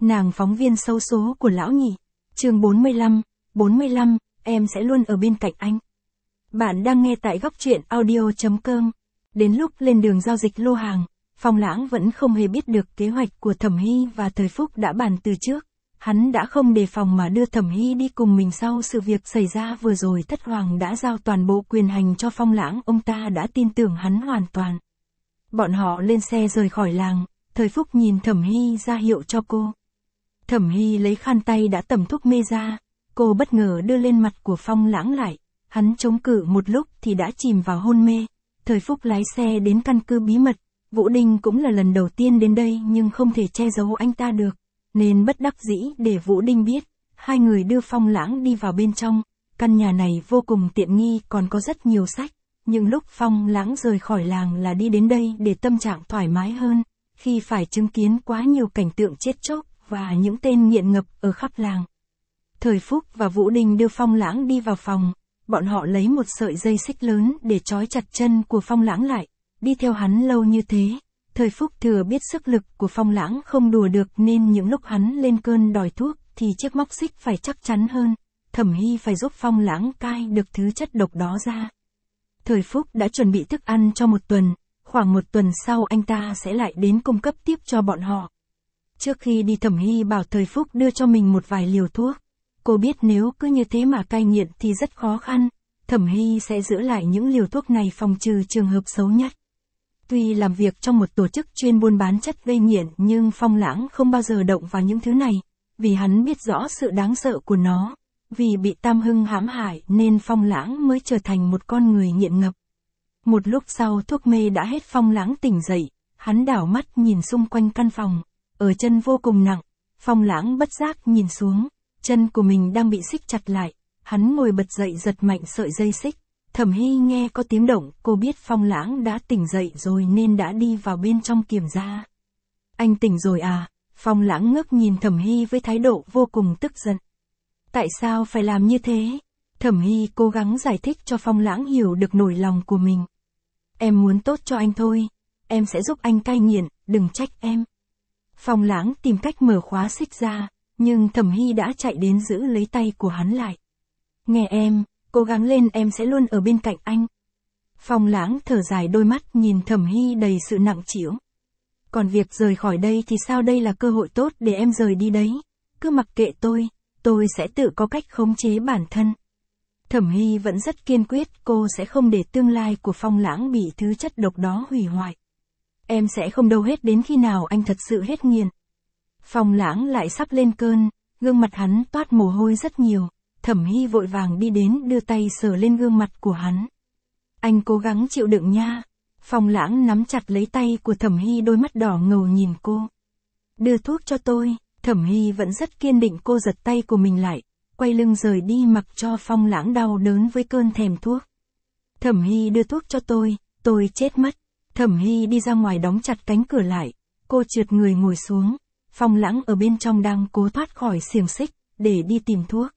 Nàng phóng viên xấu số của lão nhị. Chương 45, em sẽ luôn ở bên cạnh anh. Bạn đang nghe tại góc truyện audio.com. Đến lúc lên đường giao dịch lô hàng, Phong Lãng vẫn không hề biết được kế hoạch của Thẩm Hy và Thời Phúc đã bàn từ trước. Hắn đã không đề phòng mà đưa Thẩm Hy đi cùng mình sau sự việc xảy ra vừa rồi. Thất Hoàng đã giao toàn bộ quyền hành cho Phong Lãng, ông ta đã tin tưởng hắn hoàn toàn. Bọn họ lên xe rời khỏi làng, Thời Phúc nhìn Thẩm Hy ra hiệu cho cô. Thẩm Hy lấy khăn tay đã tẩm thuốc mê ra, cô bất ngờ đưa lên mặt của Phong Lãng lại, hắn chống cự một lúc thì đã chìm vào hôn mê. Thời Phúc lái xe đến căn cứ bí mật, Vũ Đinh cũng là lần đầu tiên đến đây nhưng không thể che giấu anh ta được, nên bất đắc dĩ để Vũ Đinh biết. Hai người đưa Phong Lãng đi vào bên trong, căn nhà này vô cùng tiện nghi, còn có rất nhiều sách. Nhưng lúc Phong Lãng rời khỏi làng là đi đến đây để tâm trạng thoải mái hơn, khi phải chứng kiến quá nhiều cảnh tượng chết chóc và những tên nghiện ngập ở khắp làng. Thời Phúc và Vũ Đinh đưa Phong Lãng đi vào phòng, bọn họ lấy một sợi dây xích lớn để trói chặt chân của Phong Lãng lại. Đi theo hắn lâu như thế, Thời Phúc thừa biết sức lực của Phong Lãng không đùa được nên những lúc hắn lên cơn đòi thuốc thì chiếc móc xích phải chắc chắn hơn. Thẩm Hy phải giúp Phong Lãng cai được thứ chất độc đó ra. Thời Phúc đã chuẩn bị thức ăn cho một tuần, khoảng một tuần sau anh ta sẽ lại đến cung cấp tiếp cho bọn họ. Trước khi đi Thẩm Hy bảo Thời Phúc đưa cho mình một vài liều thuốc. Cô biết nếu cứ như thế mà cai nghiện thì rất khó khăn, Thẩm Hy sẽ giữ lại những liều thuốc này phòng trừ trường hợp xấu nhất. Tuy làm việc trong một tổ chức chuyên buôn bán chất gây nghiện nhưng Phong Lãng không bao giờ động vào những thứ này, vì hắn biết rõ sự đáng sợ của nó. Vì bị Tam Hưng hãm hại nên Phong Lãng mới trở thành một con người nghiện ngập. Một lúc sau thuốc mê đã hết, Phong Lãng tỉnh dậy, hắn đảo mắt nhìn xung quanh căn phòng, ở chân vô cùng nặng. Phong Lãng bất giác nhìn xuống, chân của mình đang bị xích chặt lại, hắn ngồi bật dậy giật mạnh sợi dây xích. Thẩm Hy nghe có tiếng động, cô biết Phong Lãng đã tỉnh dậy rồi nên đã đi vào bên trong kiểm tra. Anh tỉnh rồi à? Phong Lãng ngước nhìn Thẩm Hy với thái độ vô cùng tức giận. Tại sao phải làm như thế? Thẩm Hy cố gắng giải thích cho Phong Lãng hiểu được nỗi lòng của mình. Em muốn tốt cho anh thôi, em sẽ giúp anh cai nghiện, đừng trách em. Phong Lãng tìm cách mở khóa xích ra, nhưng Thẩm Hy đã chạy đến giữ lấy tay của hắn lại. Nghe em, cố gắng lên, em sẽ luôn ở bên cạnh anh. Phong Lãng thở dài, đôi mắt nhìn Thẩm Hy đầy sự nặng trĩu. Còn việc rời khỏi đây thì sao? Đây là cơ hội tốt để em rời đi đấy. Cứ mặc kệ tôi sẽ tự có cách khống chế bản thân. Thẩm Hy vẫn rất kiên quyết, cô sẽ không để tương lai của Phong Lãng bị thứ chất độc đó hủy hoại. Em sẽ không đâu hết đến khi nào anh thật sự hết nghiện. Phong Lãng lại sắp lên cơn, gương mặt hắn toát mồ hôi rất nhiều. Thẩm Hy vội vàng đi đến đưa tay sờ lên gương mặt của hắn. Anh cố gắng chịu đựng nha. Phong Lãng nắm chặt lấy tay của Thẩm Hy, đôi mắt đỏ ngầu nhìn cô. Đưa thuốc cho tôi. Thẩm Hy vẫn rất kiên định, cô giật tay của mình lại, quay lưng rời đi mặc cho Phong Lãng đau đớn với cơn thèm thuốc. Thẩm Hy đưa thuốc cho tôi chết mất. Thẩm Hy đi ra ngoài đóng chặt cánh cửa lại, cô trượt người ngồi xuống. Phong Lãng ở bên trong đang cố thoát khỏi xiềng xích, để đi tìm thuốc.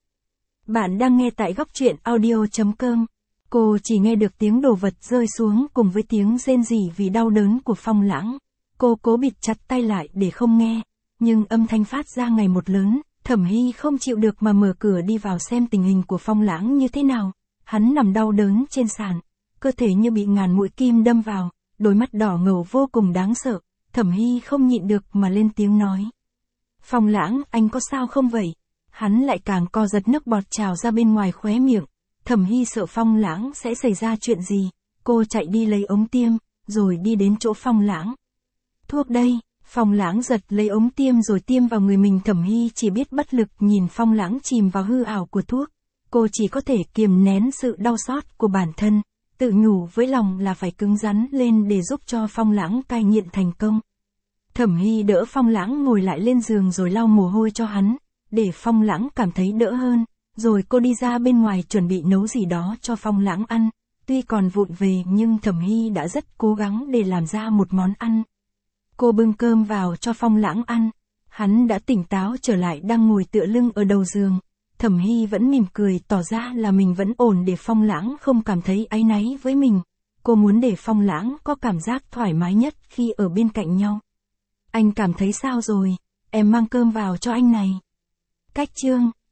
Bạn đang nghe tại góc truyện audio.com. Cô chỉ nghe được tiếng đồ vật rơi xuống cùng với tiếng rên rỉ vì đau đớn của Phong Lãng. Cô cố bịt chặt tay lại để không nghe, nhưng âm thanh phát ra ngày một lớn. Thẩm Hy không chịu được mà mở cửa đi vào xem tình hình của Phong Lãng như thế nào. Hắn nằm đau đớn trên sàn, cơ thể như bị ngàn mũi kim đâm vào, đôi mắt đỏ ngầu vô cùng đáng sợ. Thẩm Hy không nhịn được mà lên tiếng nói. Phong Lãng, anh có sao không vậy? Hắn lại càng co giật, nước bọt trào ra bên ngoài khóe miệng. Thẩm Hy sợ Phong Lãng sẽ xảy ra chuyện gì. Cô chạy đi lấy ống tiêm, rồi đi đến chỗ Phong Lãng. Thuốc đây. Phong Lãng giật lấy ống tiêm rồi tiêm vào người mình. Thẩm Hy chỉ biết bất lực nhìn Phong Lãng chìm vào hư ảo của thuốc. Cô chỉ có thể kiềm nén sự đau xót của bản thân, tự nhủ với lòng là phải cứng rắn lên để giúp cho Phong Lãng cai nghiện thành công. Thẩm Hy đỡ Phong Lãng ngồi lại lên giường rồi lau mồ hôi cho hắn, để Phong Lãng cảm thấy đỡ hơn. Rồi cô đi ra bên ngoài chuẩn bị nấu gì đó cho Phong Lãng ăn. Tuy còn vụng về nhưng Thẩm Hy đã rất cố gắng để làm ra một món ăn. Cô bưng cơm vào cho Phong Lãng ăn. Hắn đã tỉnh táo trở lại, đang ngồi tựa lưng ở đầu giường. Thẩm Hy vẫn mỉm cười tỏ ra là mình vẫn ổn để Phong Lãng không cảm thấy áy náy với mình. Cô muốn để Phong Lãng có cảm giác thoải mái nhất khi ở bên cạnh nhau. Anh cảm thấy sao rồi? em mang cơm vào cho anh này. Cách chương